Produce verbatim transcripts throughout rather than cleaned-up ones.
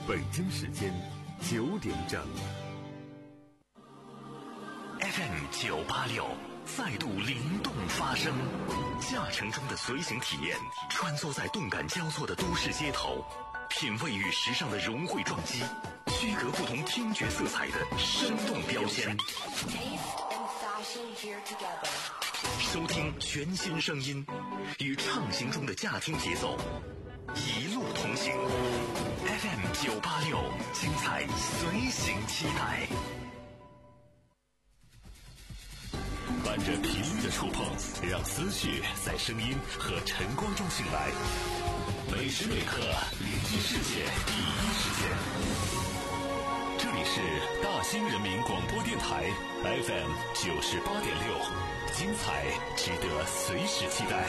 北京时间九点整。 F M 九八六再度灵动发声，驾乘中的随行体验，穿梭在动感交错的都市街头，品味与时尚的融汇撞击，区隔不同听觉色彩的生动标签。收听全新声音，与畅行中的驾听节奏一路同行。F M 九八六，精彩随行期待。伴着频率的触碰，让思绪在声音和晨光中醒来。每时每刻聆听世界第一时间。这里是大兴人民广播电台 F M 九十八点六，精彩值得随时期待。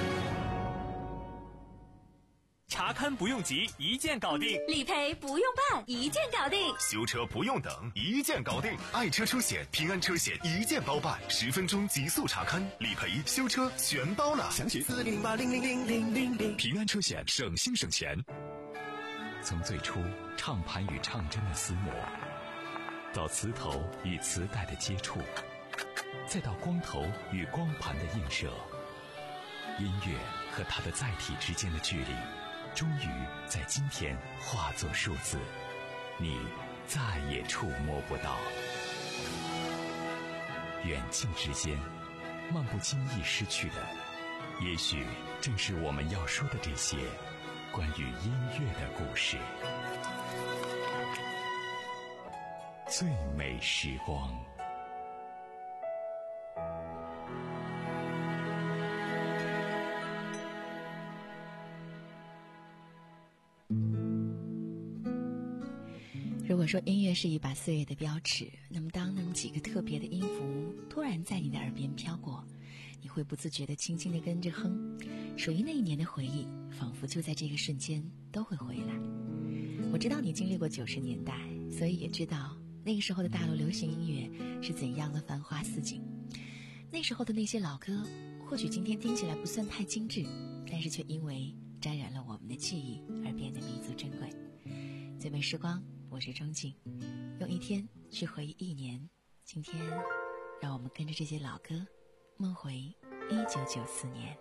查勘不用急，一键搞定； 理赔不用办，一键搞定； 修车不用等，一键搞定。爱车车险、平安车险一键包办，十分钟极速查勘、理赔、修车全包了。详询四零零八零零零零零零。 平安车险，省心省钱。 从最初唱盘与唱针的厮磨，到磁头与磁带的接触，再到光头与光盘的映射，音乐和它的载体之间的距离，终于在今天化作数字，你再也触摸不到。远近之间，漫不经意失去的，也许正是我们要说的这些关于音乐的故事。最美时光。 如果说音乐是一把岁月的标尺，那么当那么几个特别的音符突然在你的耳边飘过，你会不自觉地轻轻地跟着哼，属于那一年的回忆仿佛就在这个瞬间都会回来。我知道你经历过九十年代，所以也知道那个时候的大陆流行音乐是怎样的繁花似锦。那时候的那些老歌或许今天听起来不算太精致，但是却因为沾染了我们的记忆而变得弥足珍贵。最美时光，我是钟静，用一天去回忆一年。今天让我们跟着这些老歌梦回一九九四年。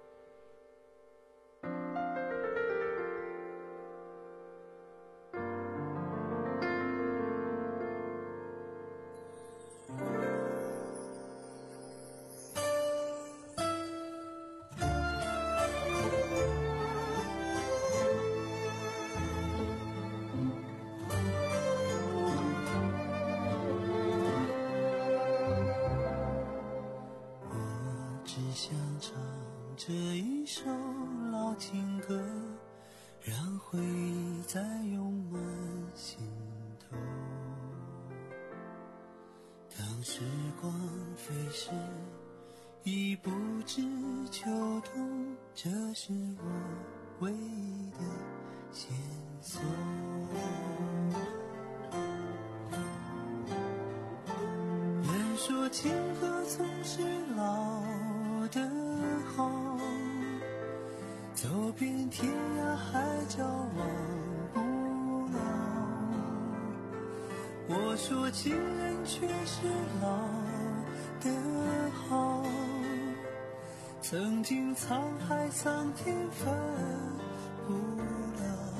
曾经沧海桑田分不了，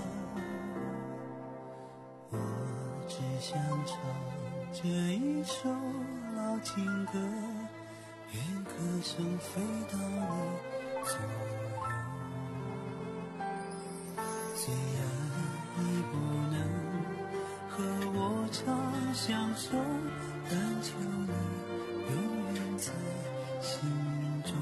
我只想唱这一首老情歌，愿歌声飞到你左右。虽然你不能和我常相守，但求你永远在心中。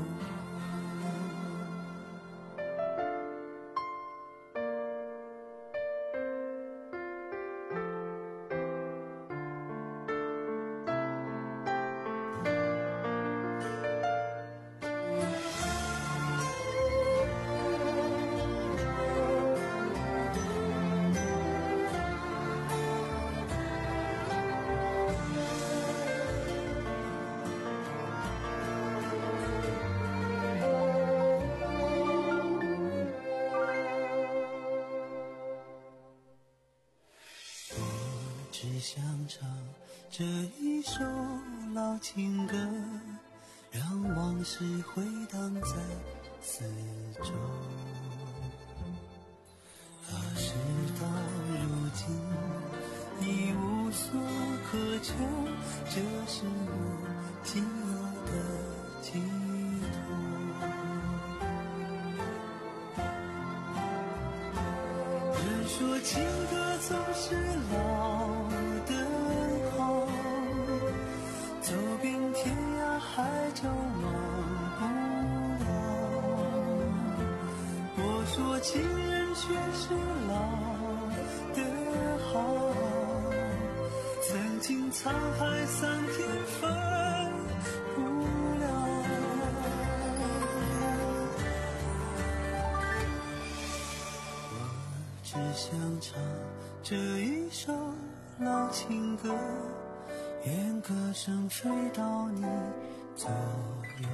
只想唱这一首老情歌，让往事回荡在四周。可是到如今已无所可求，这是我仅有的寄托。人说情歌总是老的好，走遍天涯海角忘不了。我说情人却是老的好，曾经沧海桑田分不了。我只想唱这一首老情歌，愿歌声飞到你左右。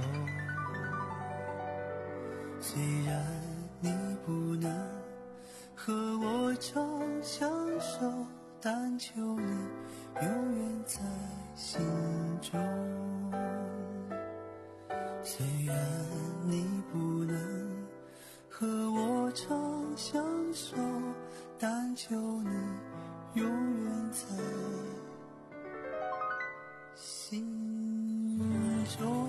虽然你不能和我长相守，但求你永远在心中。虽然你不能和我长相守，但求你永远在心中。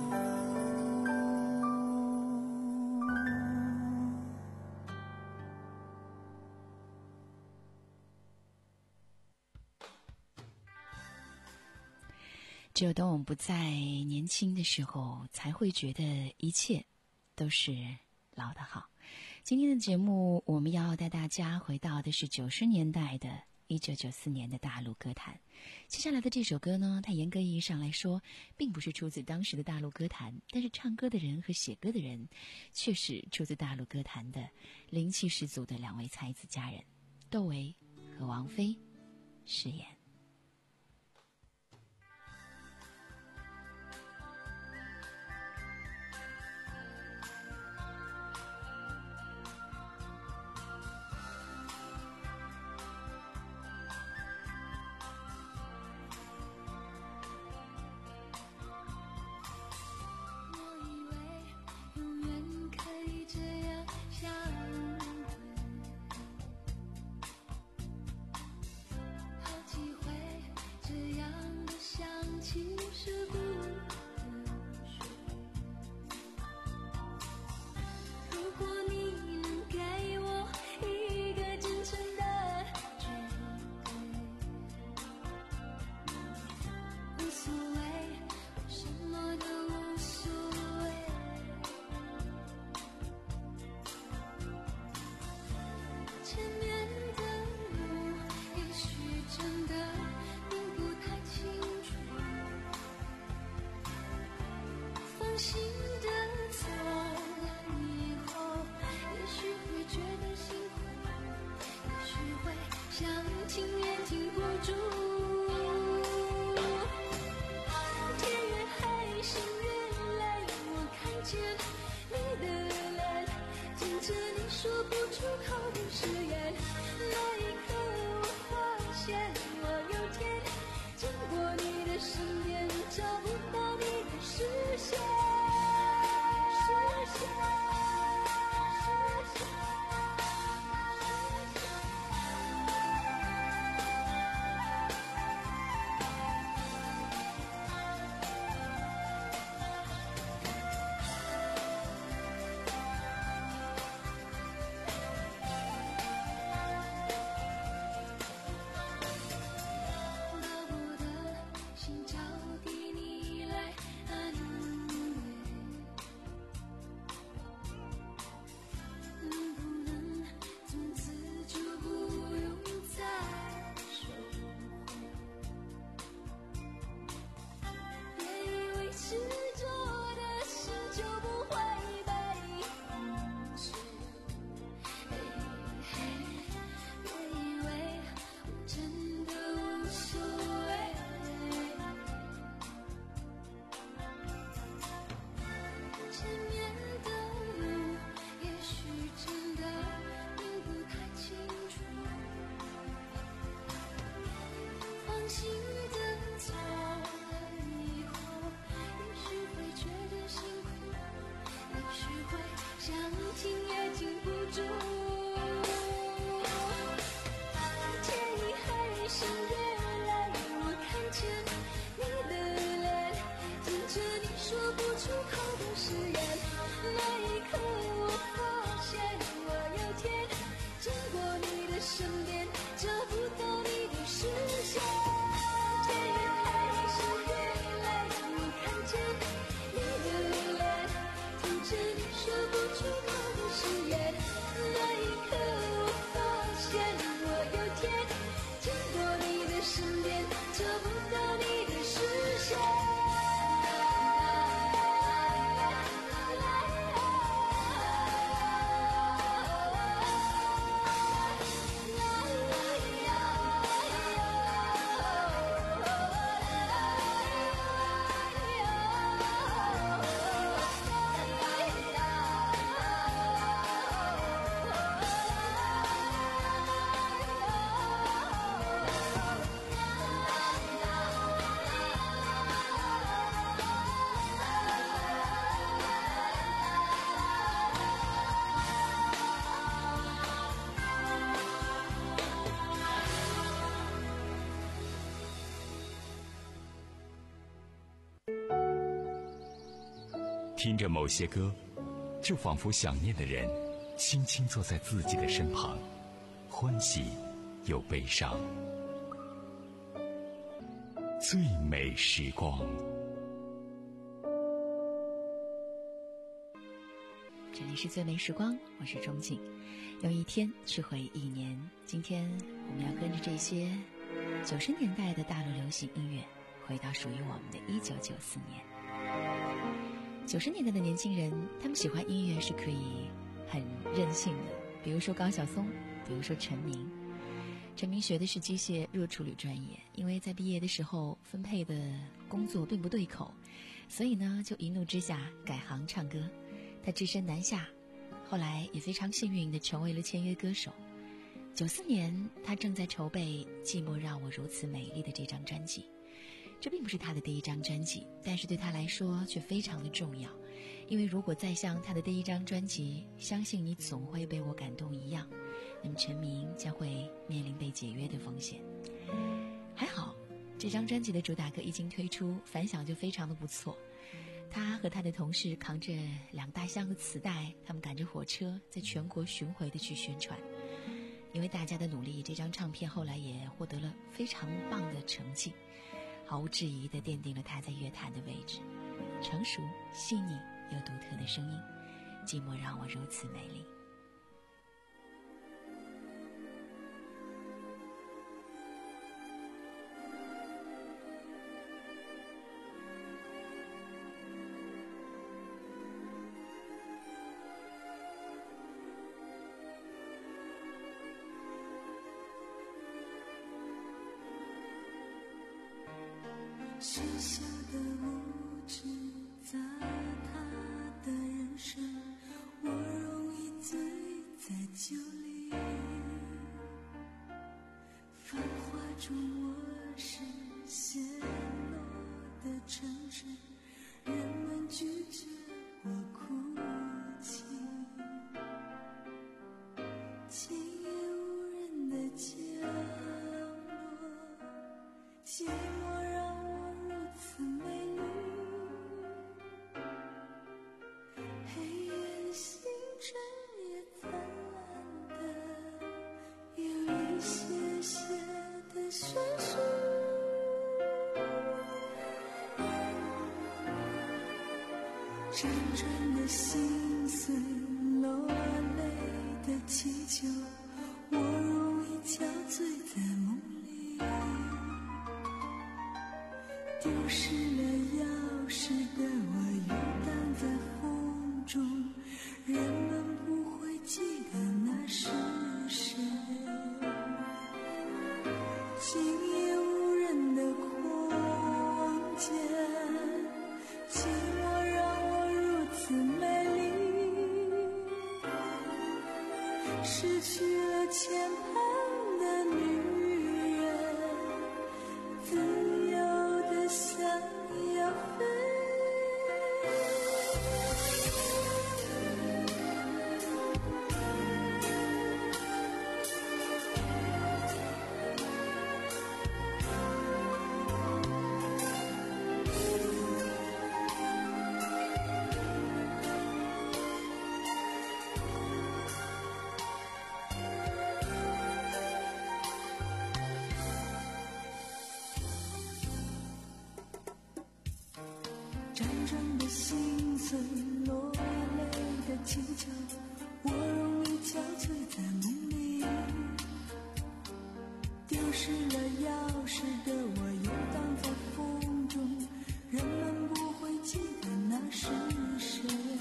只有当我们不再年轻的时候，才会觉得一切都是老的好。今天的节目，我们要带大家回到的是九十年代的一九九四年的大陆歌坛。接下来的这首歌呢，它严格意义上来说，并不是出自当时的大陆歌坛，但是唱歌的人和写歌的人，却是出自大陆歌坛的灵气十足的两位才子佳人，窦唯和王菲饰演。 心的走了以后，也许会觉得辛苦，也许会想停也停不住。天越黑，心越累，我看见你的脸，听着你说不出口的誓言。那一刻我发现，我有天经过你的身边，找不到你的视线。 熄灯走了以后，也许会觉得辛苦，也许会想停也停不住。天已黑，星越来，我看见你的脸，听着你说不出口的誓言。那一刻我发现我有天经过你的身边，找不到你的视线。天越黑，星越亮，我看见你的脸，听着你说不出口的誓言。那一刻我发现我有天经过你的身边，找不到你的视线。 听着某些歌，就仿佛想念的人轻轻坐在自己的身旁，欢喜又悲伤。最美时光。 这里是最美时光，我是钟静，用一天去回忆一年。今天我们要跟着这些九十年代的大陆流行音乐，回到属于我们的一九九四年。九十年代的年轻人，他们喜欢音乐是可以很任性的，比如说高晓松，比如说陈明。陈明学的是机械热处理专业，因为在毕业的时候分配的工作并不对口，所以呢就一怒之下改行唱歌。他只身南下，后来也非常幸运地成为了签约歌手。九四年他正在筹备《寂寞让我如此美丽》的这张专辑，这并不是他的第一张专辑，但是对他来说却非常的重要，因为如果再像他的第一张专辑《相信你总会被我感动》一样，那么陈明将会面临被解约的风险。还好这张专辑的主打歌一经推出，反响就非常的不错。他和他的同事扛着两大箱的磁带，他们赶着火车在全国巡回的去宣传。因为大家的努力，这张唱片后来也获得了非常棒的成绩，毫无质疑地奠定了他在乐坛的位置。成熟、细腻又独特的声音，寂寞让我如此美丽。 小小的无知砸他的人生，我容易醉在酒里。繁华中我是陷落的城市，人们拒绝我哭泣。今夜无人的角落，寂寞让我如此美丽。黑夜的星辰也灿烂的，有一些些的宣誓。辗转的心碎，落泪的祈求，我容易憔醉在梦里。丢失了钥匙的我游荡在风中，人们不会记得那是谁。今夜无人的空间，寂寞让我如此美丽。失去了牵绊的女人，在的心碎落泪的技巧，我容易憔悴在梦里。丢失了钥匙的我游荡在风中，人们不会记得那是谁。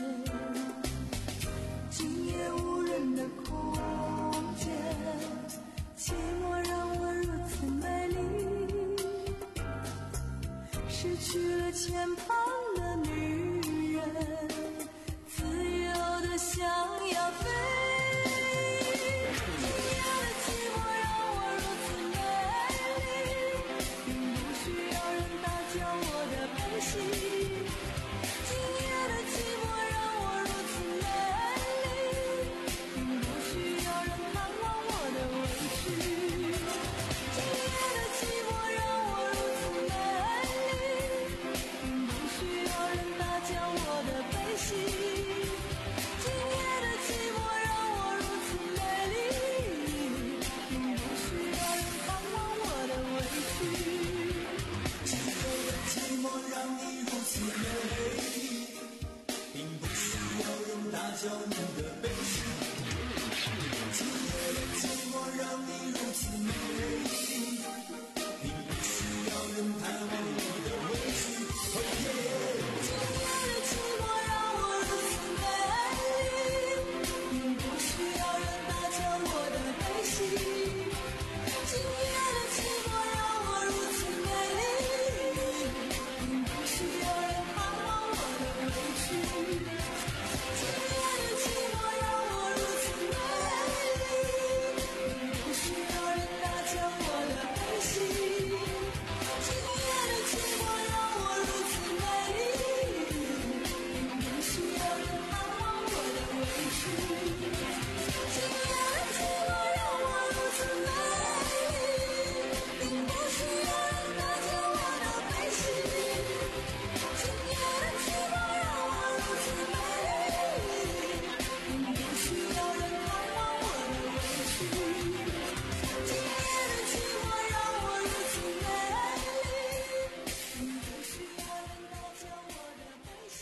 今夜无人的空间，寂寞让我如此美丽。失去了肩膀的女人，自由的想要飞。今夜的寂寞让我如此美丽，并不需要人打搅我的悲喜。今夜的寂寞让我如此美丽，并不需要人探望我的委屈。今夜的寂寞让我如此美丽，并不需要人打搅我的悲喜。今夜的寂寞让我如此美丽，并不需要人探望我的委屈。今夜的寂寞让你如此美丽，并不需要人打搅你的悲喜。今夜的寂寞让你如此美丽，并不需要人探望我的委屈。今夜的寂寞让我如此美丽，并不需要人打搅我的悲喜。今夜的寂寞让我如此美丽，并不需要人探望我的委屈。今夜的寂寞让我如此美丽，并不需要人打搅我的悲喜。今夜的寂寞让我如此美丽，并不需要人探望我的委屈。今夜的寂寞让我如此美丽，并不需要人打搅我的悲喜。今夜的寂寞让我如此美丽，并不需要人探望我的委屈。今夜的寂寞让我如此美丽，并不需要人打搅我的悲喜。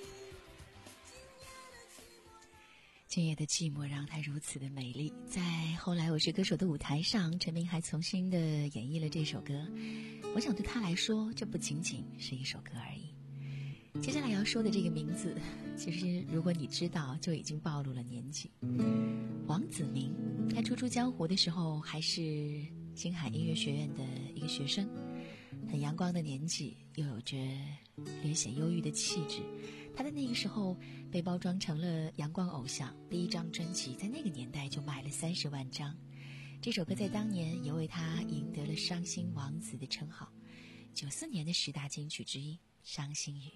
今夜的寂寞让它如此的美丽。在后来我是歌手的舞台上，陈明还重新的演绎了这首歌。我想对他来说，这不仅仅是一首歌而已。接下来要说的这个名字，其实如果你知道，就已经暴露了年纪。王子明，他初出江湖的时候还是星海音乐学院的一个学生，很阳光的年纪，又有着略显忧郁的气质。他在那个时候被包装成了阳光偶像，第一张专辑在那个年代就卖了三十万张。这首歌在当年也为他赢得了伤心王子的称号，九四年的十大金曲之一《伤心雨》。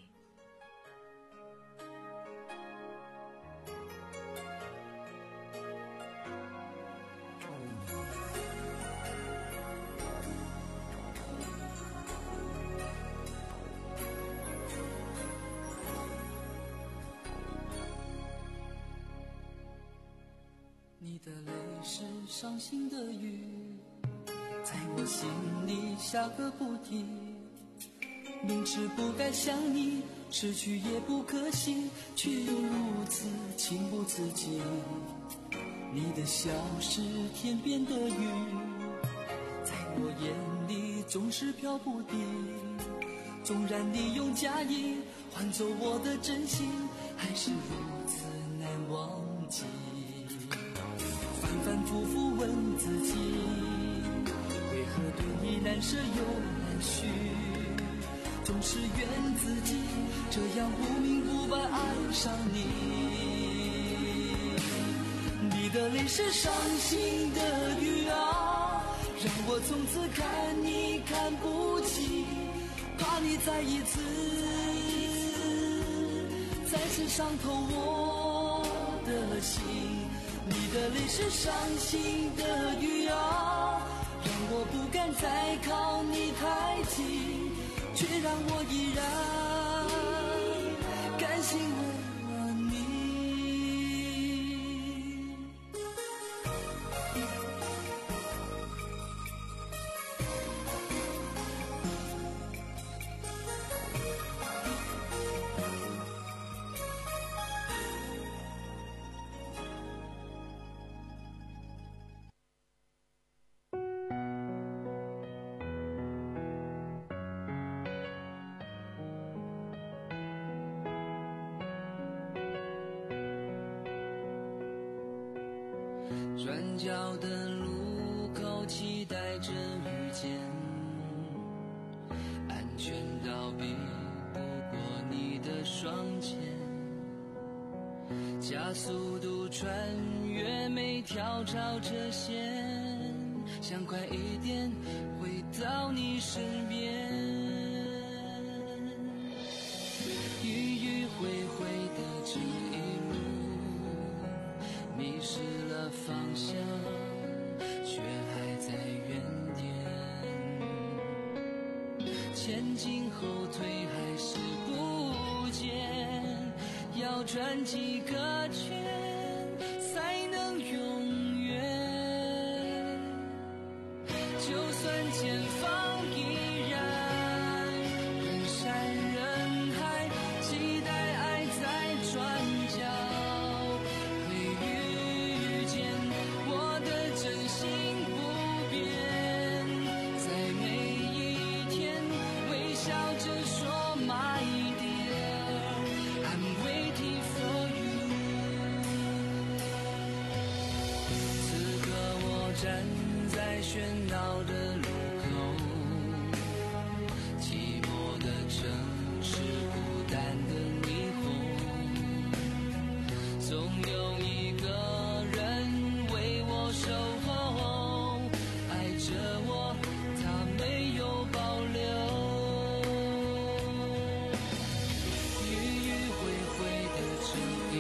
你的泪是伤心的雨，在我心里下个不停。明知不该想你，失去也不可惜，却又如此情不自禁。你的笑是天边的云，在我眼里总是飘不定。纵然你用假意换走我的真心，还是如此难忘记。反反复复问自己，为何对你难舍又难续？总是怨自己这样不明不白爱上你。你的泪是伤心的雨啊，让我从此看你看不起，怕你再一次再次伤透我的心。你的泪是伤心的雨啊，让我不敢再靠你太近，却让我依然甘心为了你。 着遇见，安全到比不过你的双肩，加速度穿越每条潮车线，想快一点回到你身边。迂迂回回的这一路，迷失了方向，却还在原点，前进后退还是不见，要转几个圈才能永远。就算前方依然人山人海，期待爱在转角会遇见，我的真心不变，在每一天微笑着说 My dear I'm waiting for you。 此刻我站在喧闹的路口，寂寞的城市，孤单的霓虹，总有一个人为我守候，爱着我，他没有保留。迂迂回回的这一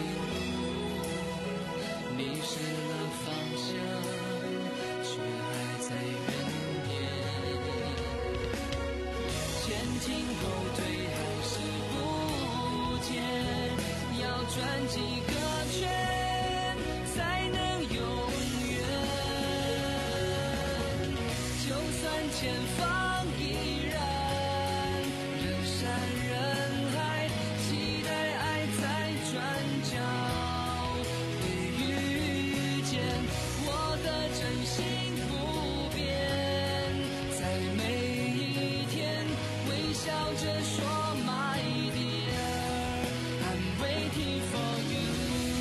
路，迷失了方向，却还在原点，前进后退还是不见，要转几个圈才能永远。就算前方依然人山人海，期待爱在转角会遇见，我的真心不变，在每一天微笑着说 My dear I'm waiting for you。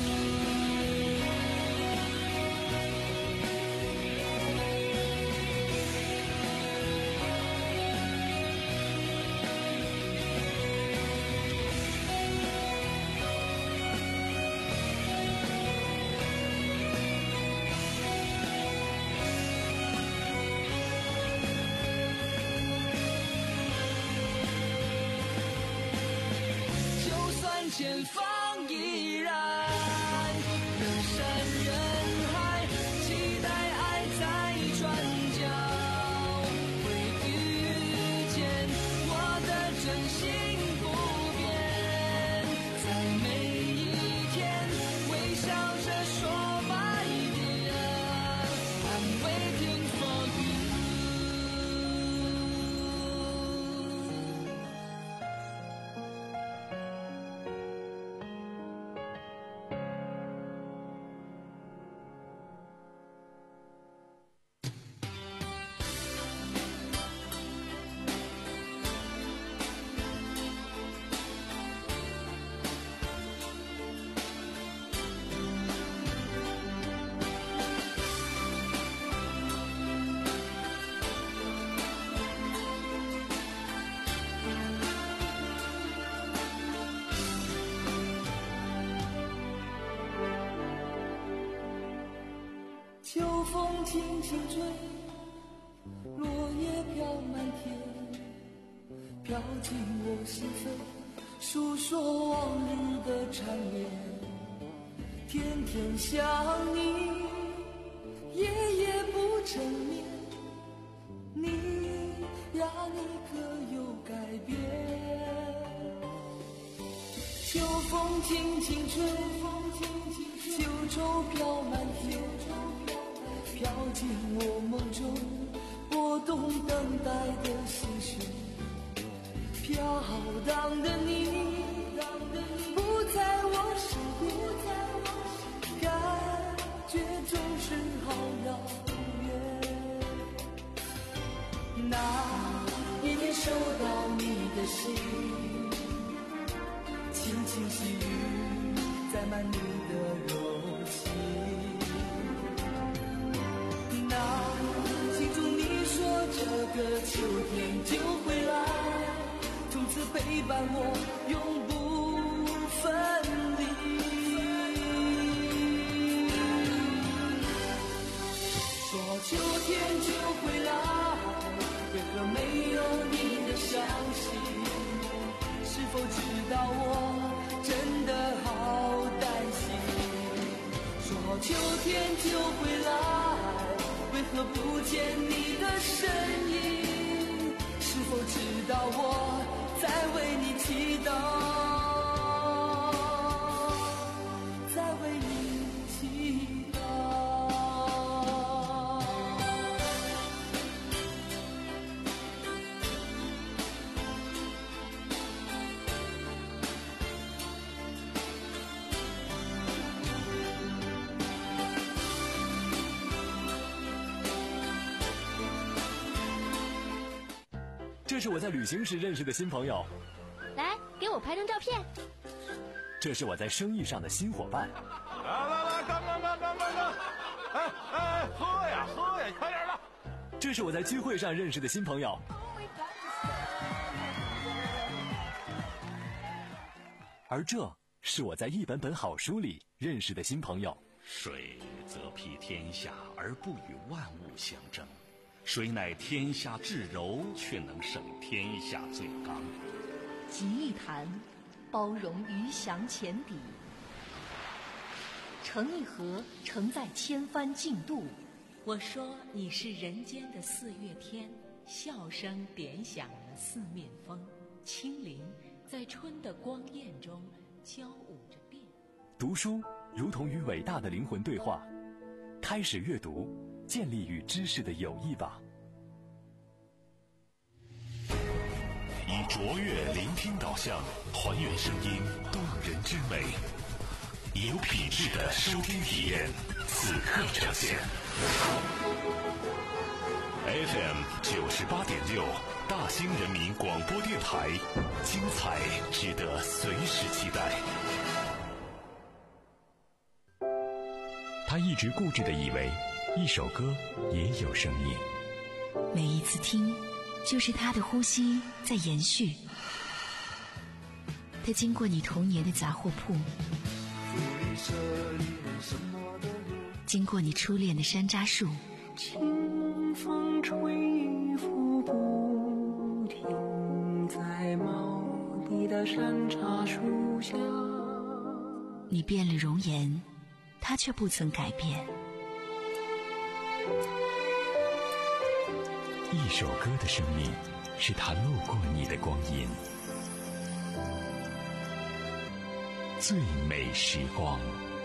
就算前方依然人山人海，期待爱在转角会遇见，我的真心不变，在每一天微笑着说 My dear I'm waiting for you。 秋风轻轻吹，落叶飘满天，飘进我心扉，诉说往日的缠绵。天天想你，夜夜不成眠，你呀你可有改变？秋风轻轻吹，秋愁飘满天，飘进我梦中，拨动等待的心弦。飘荡的你不在我身边，感觉总是好遥远。那一天收到你的信，轻轻细雨载满你的柔情。那心中你说个秋天就会来，从此陪伴我永不分离。说秋天就会来，为何没有你的消息？是否知道我真的好担心？说秋天就会来，为何不见你的身影？是否知道我在为你祈祷，在为你祈祷。 这是我在旅行时认识的新朋友， 来给我拍张照片。 这是我在生意上的新伙伴。 来来来，干干干干干干！哎哎，喝呀喝呀，快点的！ 这是我在聚会上认识的新朋友。而这是我在一本本好书里认识的新朋友。 水则披天下而不与万物相争，水乃天下至柔，却能胜天下最刚。 集一坛，包容鱼翔浅底；盛一盒，盛在千帆竞渡。 我说你是人间的四月天，笑声点响了四面风，轻灵在春的光艳中交舞着变。 读书如同与伟大的灵魂对话，开始阅读，建立与知识的友谊吧。 以卓越聆听导向，还原声音动人之美，有品质的收听体验，此刻呈现。F M 九十八点六，大兴人民广播电台，精彩值得随时期待。 他一直固执地以为，一首歌也有生命。 每一次听，就是他的呼吸在延续。他经过你童年的杂货铺，经过你初恋的山楂树， 清风吹拂不停，在茂密的山茶树下。 你变了容颜，他却不曾改变。 一首歌的生命，是他路过你的光阴。最美时光。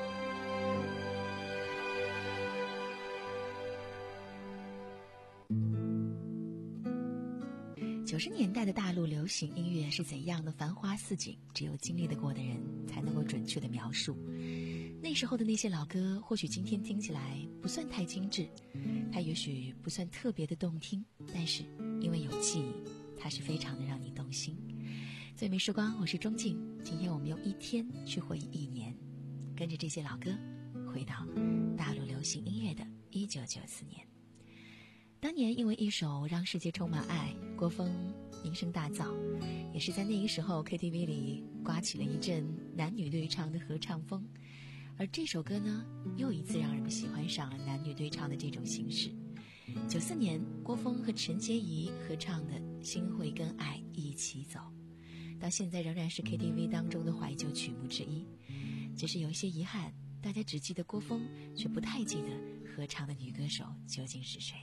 九十年代的大陆流行音乐是怎样的繁花似锦，只有经历得过的人才能够准确的描述。那时候的那些老歌，或许今天听起来不算太精致，它也许不算特别的动听，但是因为有记忆，它是非常的让你动心。最美时光，我是钟静，今天我们用一天去回忆一年，跟着这些老歌回到大陆流行音乐的一九九四年。当年因为一首《让世界充满爱》，郭峰名声大噪，也是在那个时候 K T V 里刮起了一阵男女对唱的合唱风。而这首歌呢，又一次让人们喜欢上了男女对唱的这种形式。九四年，郭峰和陈洁仪合唱的《心会跟爱一起走》，到现在仍然是 K T V 当中的怀旧曲目之一。只是有一些遗憾，大家只记得郭峰，却不太记得合唱的女歌手究竟是谁。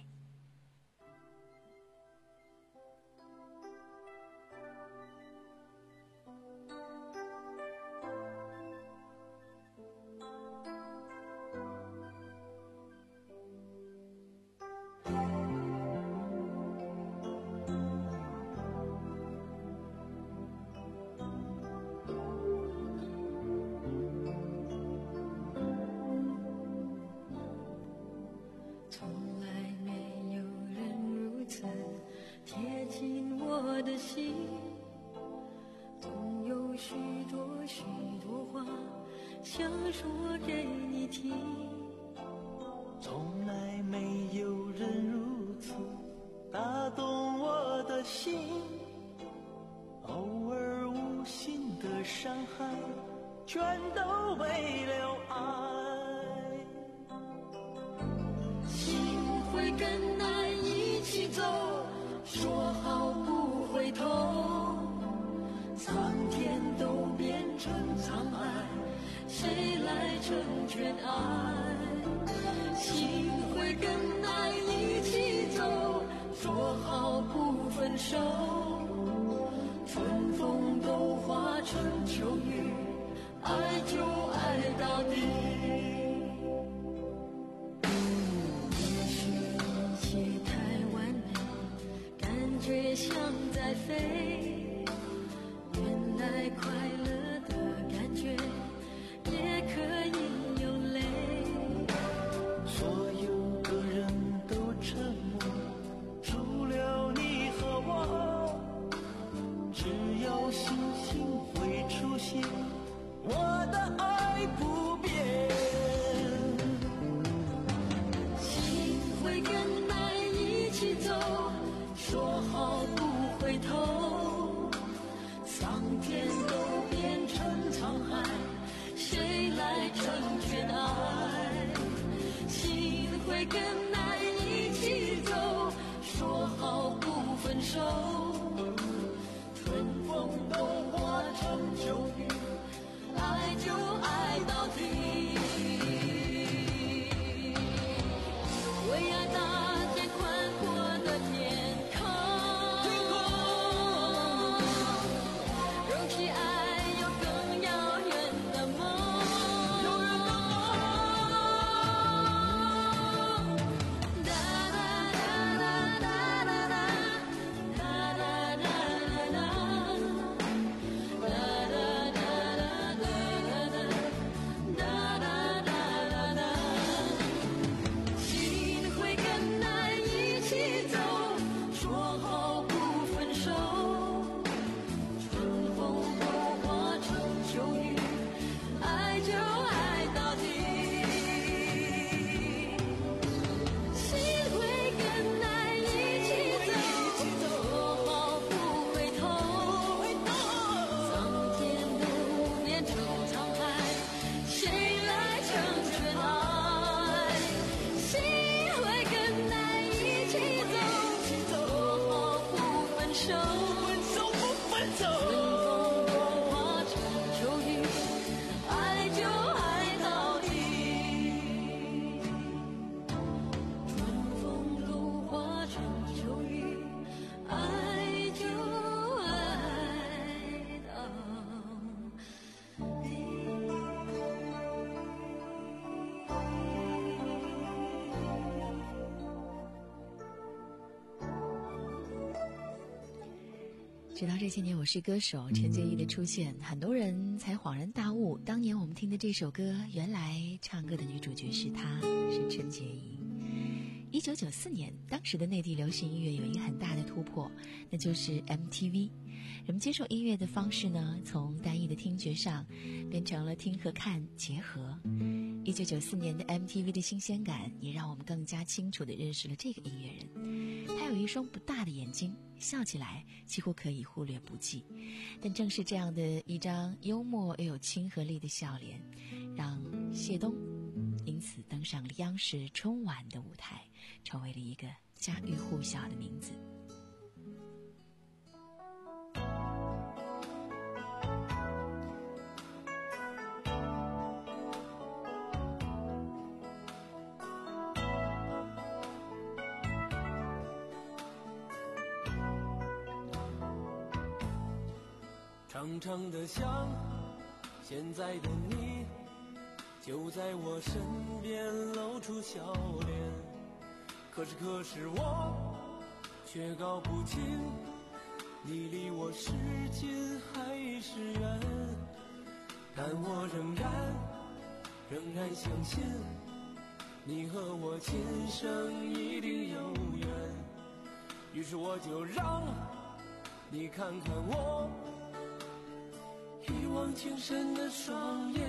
我的心，总有许多许多话想说给你听。 从来没有人如此打动心，偶尔无心的伤害，全都为了爱。 心会跟爱一起走，说好不回头，苍天都变成沧海，谁来成全爱？心会跟爱一起走，说好不分手，春风都化成秋雨，爱就爱到底。也许一切太完美，感觉像在飞，原来快乐的感觉也可以有泪。 所有的人都沉默，除了你和我，只有星星会出现，我的爱不变。 心会跟爱一起走，说好不回头，苍天都变成沧海，谁来成全爱？心会跟爱一起走，说好不分手，春风都化成秋雨，爱就爱到底。为爱那片宽阔的天空，容起爱有更遥远的梦。哒哒哒哒哒哒哒，哒哒哒哒哒，哒哒哒哒哒哒，哒哒哒哒哒。心会跟爱一起走，说好不分手，春风都化成秋雨，爱就爱到底。心会跟爱一起走，说好不回头，苍天都变成沧海，谁来成全爱？心会跟爱一起走，说好不分手，春风都化成秋雨，爱就爱到底。春风都化成秋雨，爱就爱到底。 直到这些年，我是歌手陈洁仪的出现，很多人才恍然大悟，当年我们听的这首歌，原来唱歌的女主角是她，是陈洁仪。一九九四年，当时的内地流行音乐有一个很大的突破，那就是 M T V。人们接受音乐的方式呢，从单一的听觉上变成了听和看结合。一九九四年的 M T V 的新鲜感，也让我们更加清楚地认识了这个音乐人。他有一双不大的眼睛，笑起来几乎可以忽略不计。但正是这样的一张幽默又有亲和力的笑脸，让谢东因此登上了央视春晚的舞台，成为了一个家喻户晓的名字。 长长的想，现在的你就在我身边露出笑脸，可是可是我却搞不清，你离我是近还是远，但我仍然仍然相信，你和我今生一定有缘，于是我就让你看看我一往情深的双眼。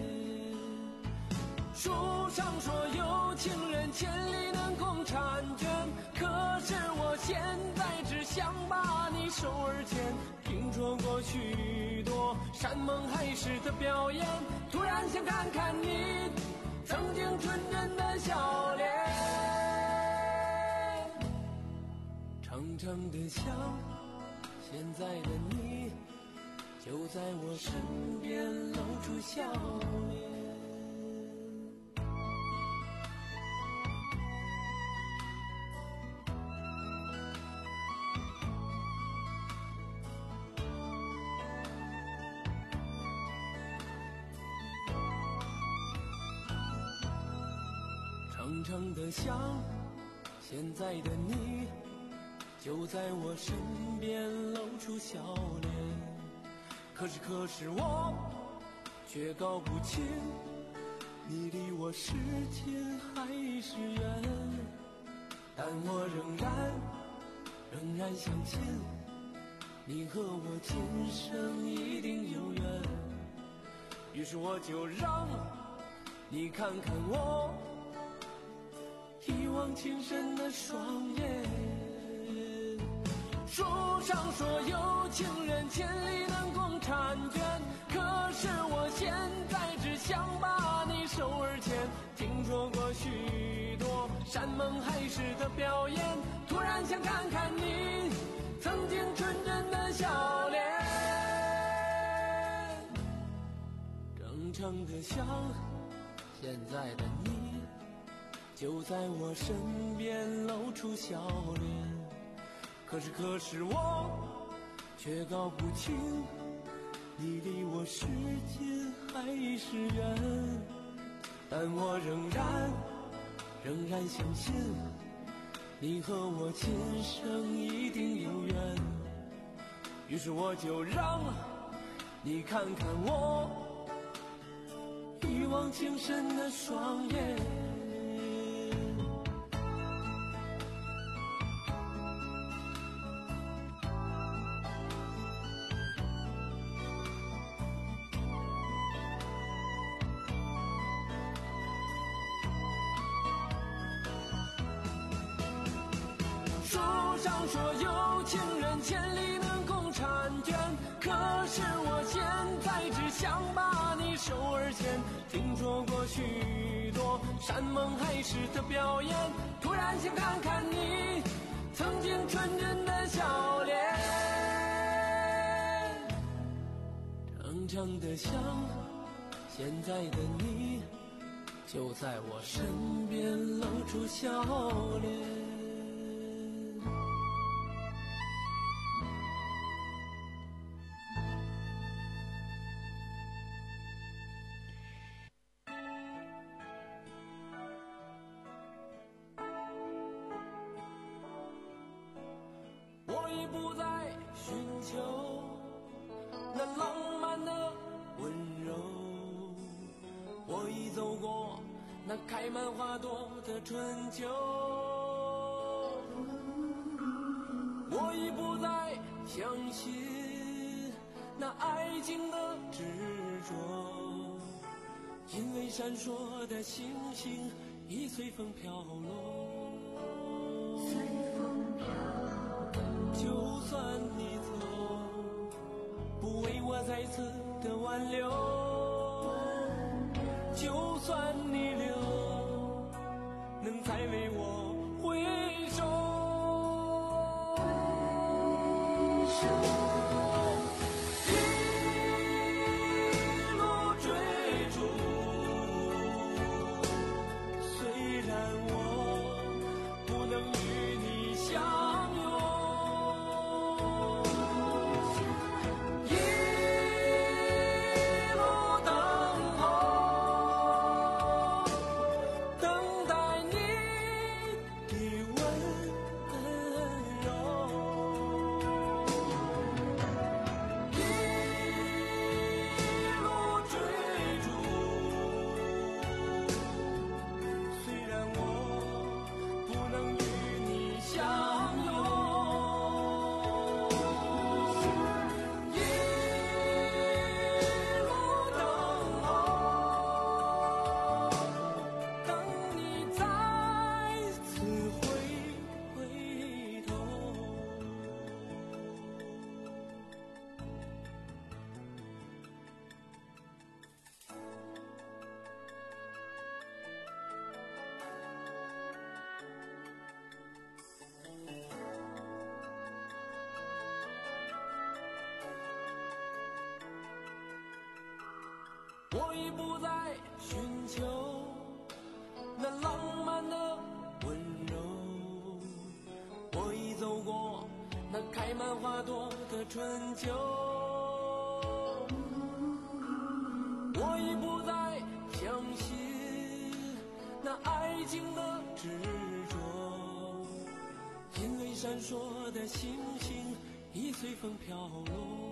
书上说有情人千里能共婵娟，可是我现在只想把你手儿牵。听说过许多山盟海誓的表演，突然想看看你曾经纯真的笑脸。长长的想，现在的你就在我身边露出笑脸。长长的想，现在的你就在我身边露出笑脸。可是可是我却搞不清，你离我是近还是远。但我仍然仍然相信，你和我今生一定有缘。于是我就让你看看我一往情深的双眼。书上说有情人千里能共婵娟，可是我现在只想把你手儿牵。听说过许多山盟海誓的表演，突然想看看你曾经纯真的笑脸。长长的想，现在的你就在我身边露出笑脸。可是可是我却搞不清，你离我是近还是远。但我仍然仍然相信，你和我今生一定有缘。于是我就让你看看我一往情深的双眼。书上说有情人千里能共婵娟，可是我现在只想把你手儿牵。听说过许多山盟海誓的表演，突然想看看你曾经纯真的笑脸。长长的想，现在的你就在我身边露出笑脸。我已不再寻求那浪漫的温柔，我已走过那开满花朵的春秋。我已不再相信那爱情的执着，因为闪烁的星星已随风飘落。就算你走，不为我再次的挽留，就算你留，能再为我回首。一路追逐，虽然我不能与你相拥， 我已不再寻求那浪漫的温柔，我已走过那开满花朵的春秋，我已不再相信那爱情的执着，因为闪烁的星星已随风飘落。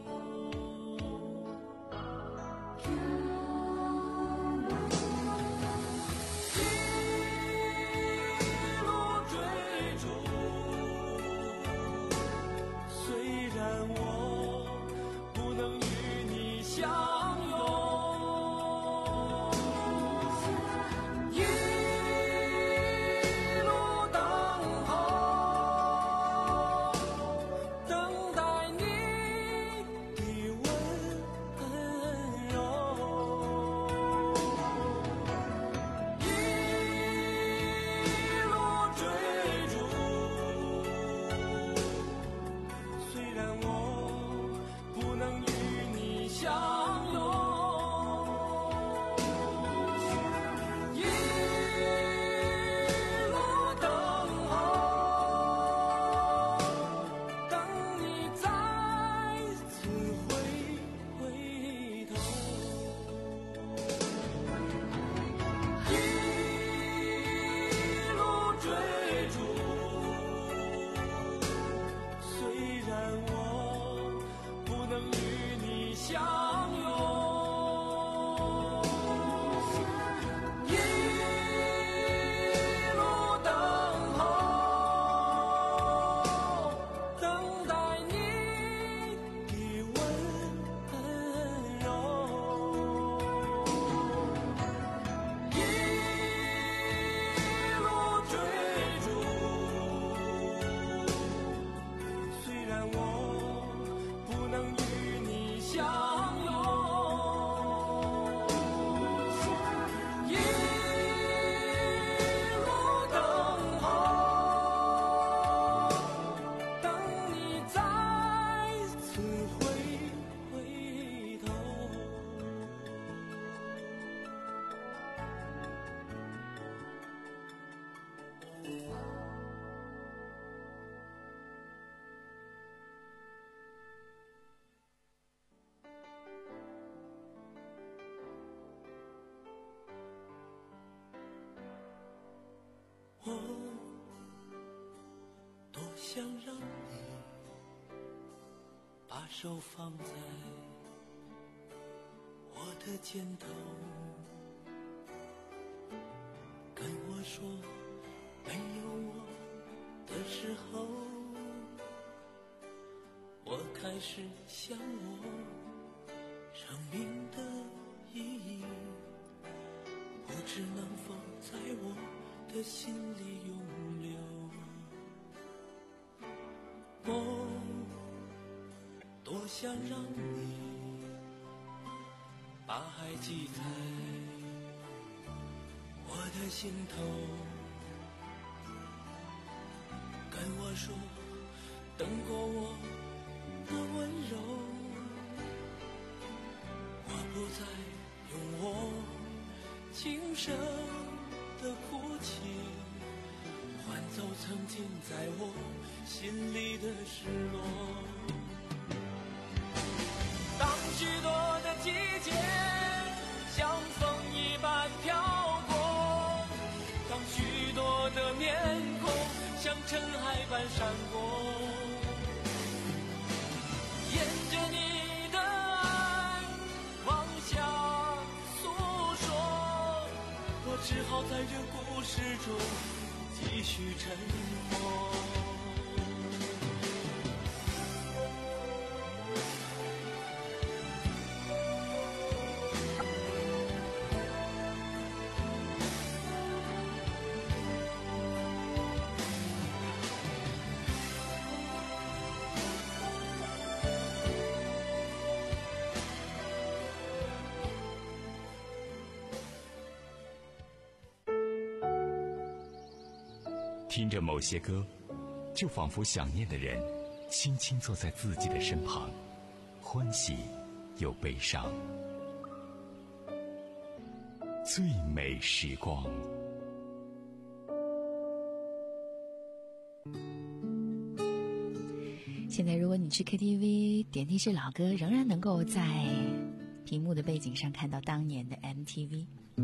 我多想让你把手放在我的肩头，跟我说没有我的时候，我开始想我生命的意义，不知能否在我的心里永留。我多想让你把爱记在我的心头，跟我说等过我的温柔，我不再用我轻声的哭泣换走曾经在我心里的失落。当许多的季节像风一般飘过，当许多的面孔像尘埃般闪过，沿着你的爱往下诉说，我只好在这故事中继续沉默。 听着某些歌，就仿佛想念的人轻轻坐在自己的身旁，欢喜又悲伤。 最美时光。 现在如果你去 K T V 点的是老歌，仍然能够在屏幕的背景上看到当年的 M T V。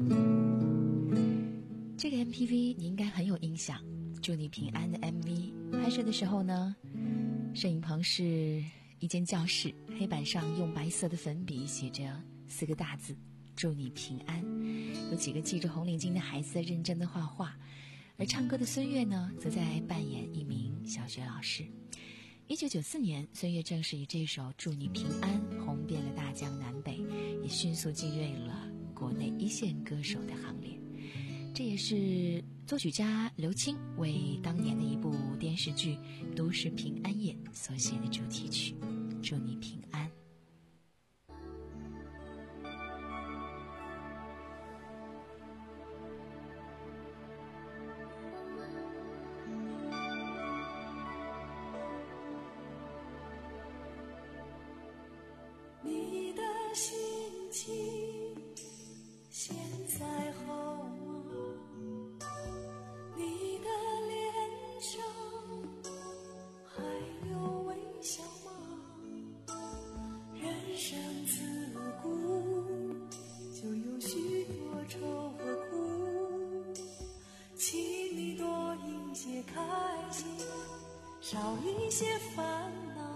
这个 M T V 你应该很有印象，祝你平安的 M V 拍摄的时候呢，摄影棚是一间教室，黑板上用白色的粉笔写着四个大字，祝你平安。有几个系着红领巾的孩子在认真的画画，而唱歌的孙悦呢，则在扮演一名小学老师。一九九四年，孙悦正是以这首《祝你平安》红遍了大江南北，也迅速进入了国内一线歌手的行列。这也是作曲家刘青为当年的一部电视剧《都市平安夜》所写的主题曲《祝你平安》。 你的心情现在好吗？你的脸上还有微笑吗？人生自古就有许多愁和苦，请你多一些开心，少一些烦恼。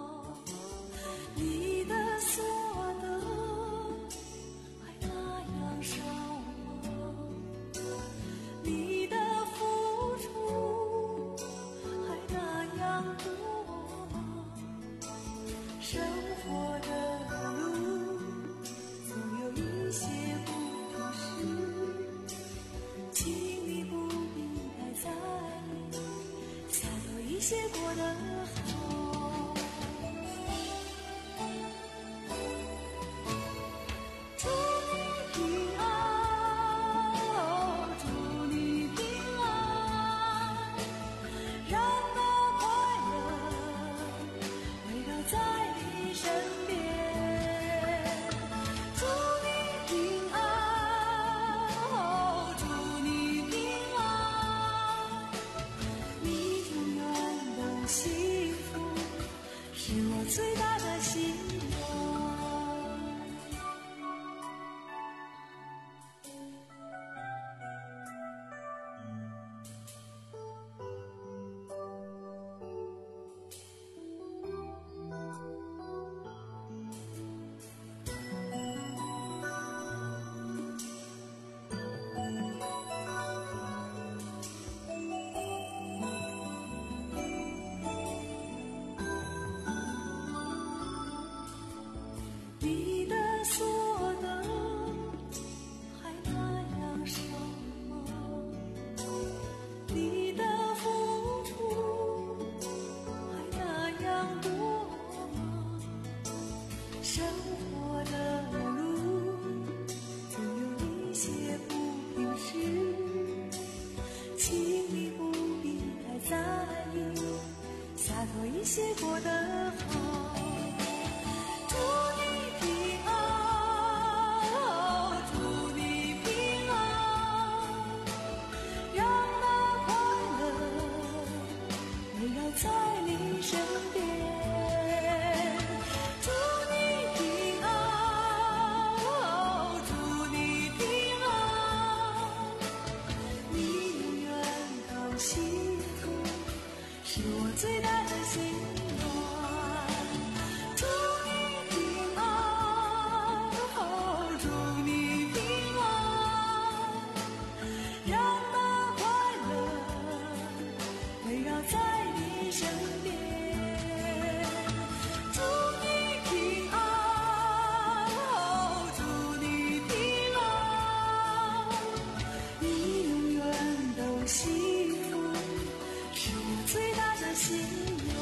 你的所得还那样少吗？你的付出还那样多吗？生活的路总有一些不平事，请你不必太在意，洒脱一些过得好。最大的心愿。你的所得还那样少吗？你的付出还那样多吗？生活的路总有一些不平事，请你不必太在意，洒脱一些过得好。在你身边，祝你平安，哦，祝你平安，你永远都幸福，是我最大的心愿。祝你平安，哦，祝你平安，让那快乐围绕在你身边，祝你平安，哦，祝你平安，你永远都幸福，是我最大的心愿。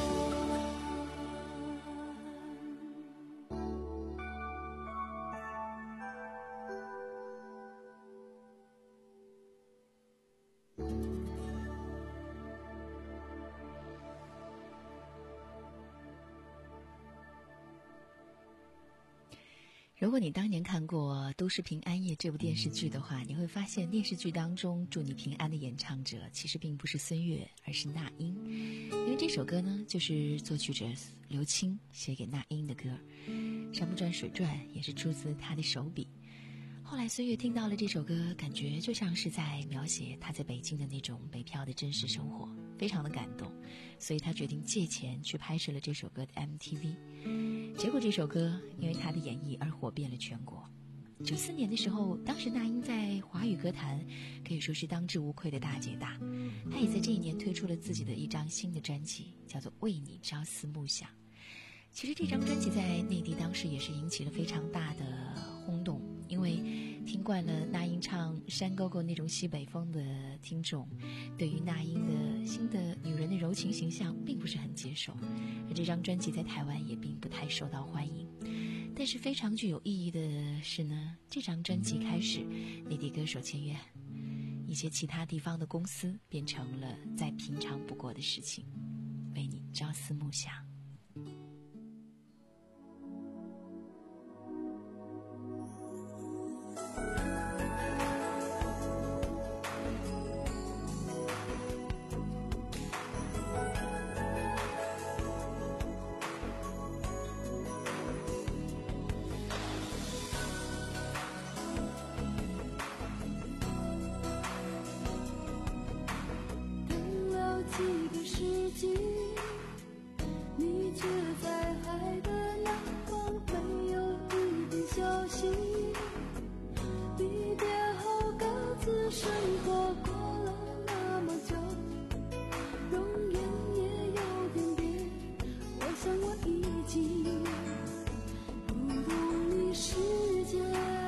如果你当年看过《都市平安夜》这部电视剧的话，你会发现电视剧当中祝你平安的演唱者其实并不是孙悦，而是那英。因为这首歌呢，就是作曲者刘青写给那英的歌，山不转水转也是出自他的手笔。后来孙悦听到了这首歌，感觉就像是在描写他在北京的那种北漂的真实生活，非常的感动，所以他决定借钱去拍摄了这首歌的 M T V。 结果这首歌因为他的演绎而火遍了全国。九四年的时候，当时那英在华语歌坛可以说是当之无愧的大姐大，她也在这一年推出了自己的一张新的专辑，叫做《为你朝思暮想》。其实这张专辑在内地当时也是引起了非常大的轰动，因为听惯了那英唱山沟沟那种西北风的听众，对于那英的新的女人的柔情形象并不是很接受，而这张专辑在台湾也并不太受到欢迎。但是非常具有意义的是呢，这张专辑开始，内地歌手签约一些其他地方的公司，变成了再平常不过的事情。为你朝思暮想。 你却在海的那方，没有一点消息。离别后各自生活，过了那么久，容颜也有点变。我想我已经不如你世界，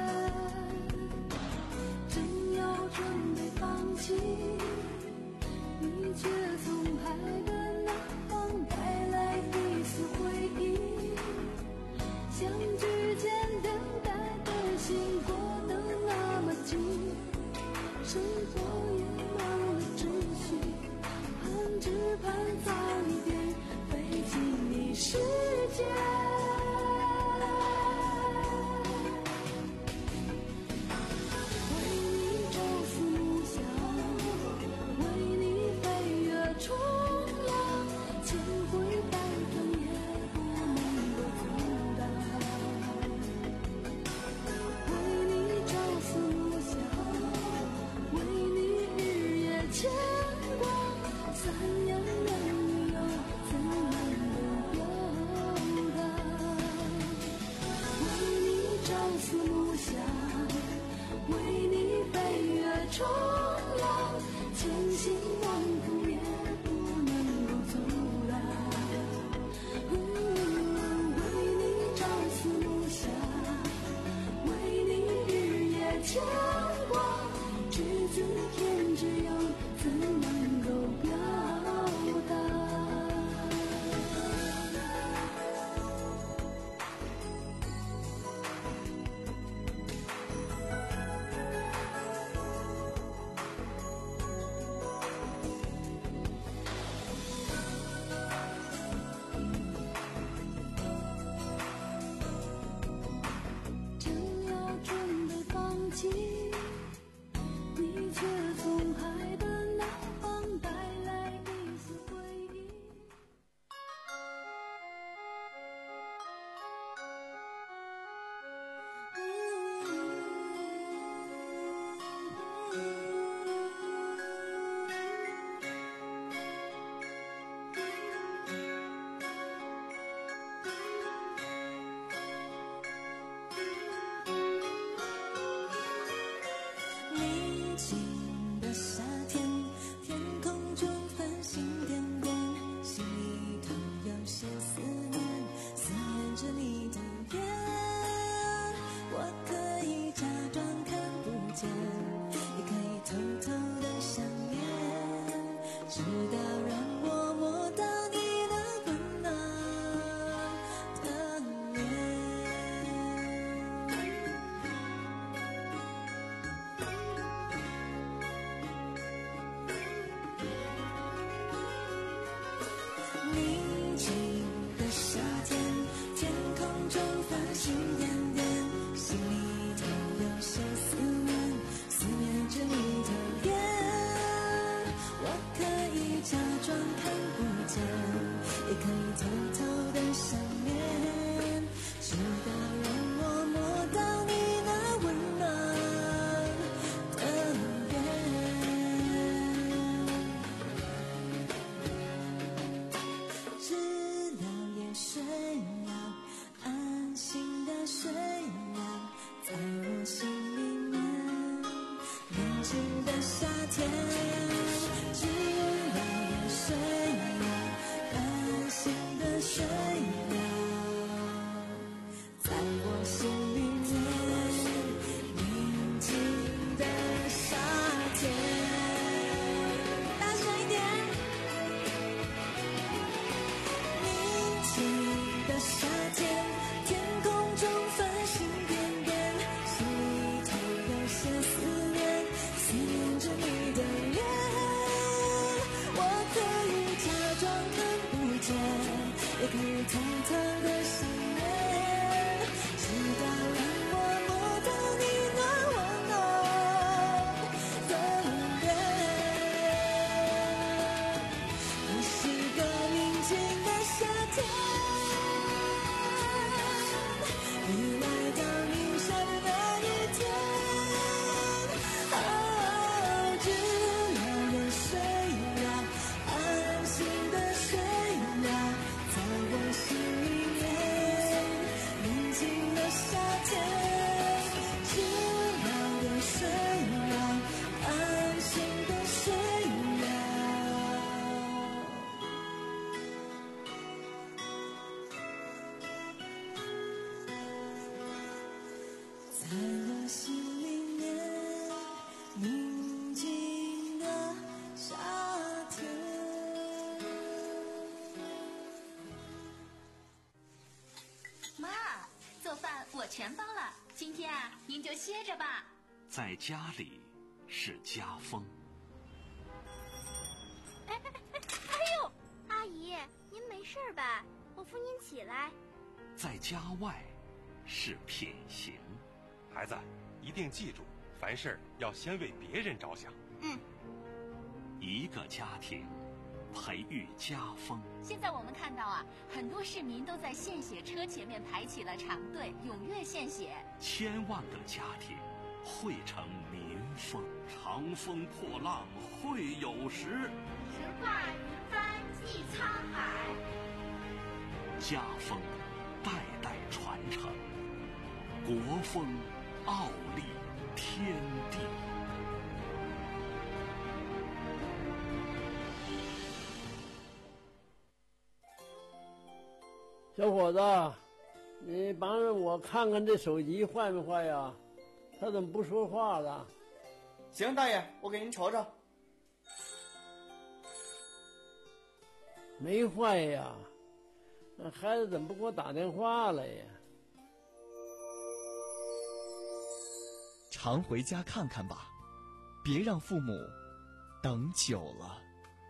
正要准备放弃，你却从海的那方带来一丝回忆，相聚间等待的心过得那么近，生活也忘了秩序，盼只盼早一点飞进你世界。 宁静的夏天，天空中繁星点点， 也可以偷偷的想念，直到让我摸到你那温暖的脸，知了也睡了，安心的睡了，在我心里面，宁静的夏天，知了也睡了，安心的睡了，在我心里面，宁静的夏天。大声一点。宁静的夏天，天空中繁星点点，心里头有些思念，思念着你的脸。我可以假装看不见，也可以偷偷的想念，直到让我摸到你那温暖的脸。你是个宁静的夏天，你来到宁夏的那一天，啊，知了也睡了，安心的睡了，在我心里面，宁静的夏天，知了也睡了，安心的睡了。在我心里面，宁静的夏天。 妈，做饭我全包了，今天啊，您就歇着吧。 在家里是家风， 哎哎哎！哎呦，阿姨，您没事吧？我扶您起来。 在家外是品行。 孩子，一定记住，凡事要先为别人着想。 嗯， 一个家庭培育家风。 现在我们看到啊，很多市民都在献血车前面排起了长队，踊跃献血。 千万个家庭汇成民风，长风破浪会有时， 直挂云帆济沧海。 家风代代传承，国风傲立天地。 小伙子，你帮着我看看这手机坏没坏呀？他怎么不说话了？ 行，大爷，我给您瞅瞅。 没坏呀，那孩子怎么不给我打电话了呀？ 常回家看看吧，别让父母等久了。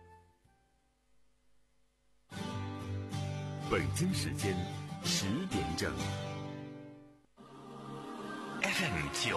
北京时间十点整 ，F M 九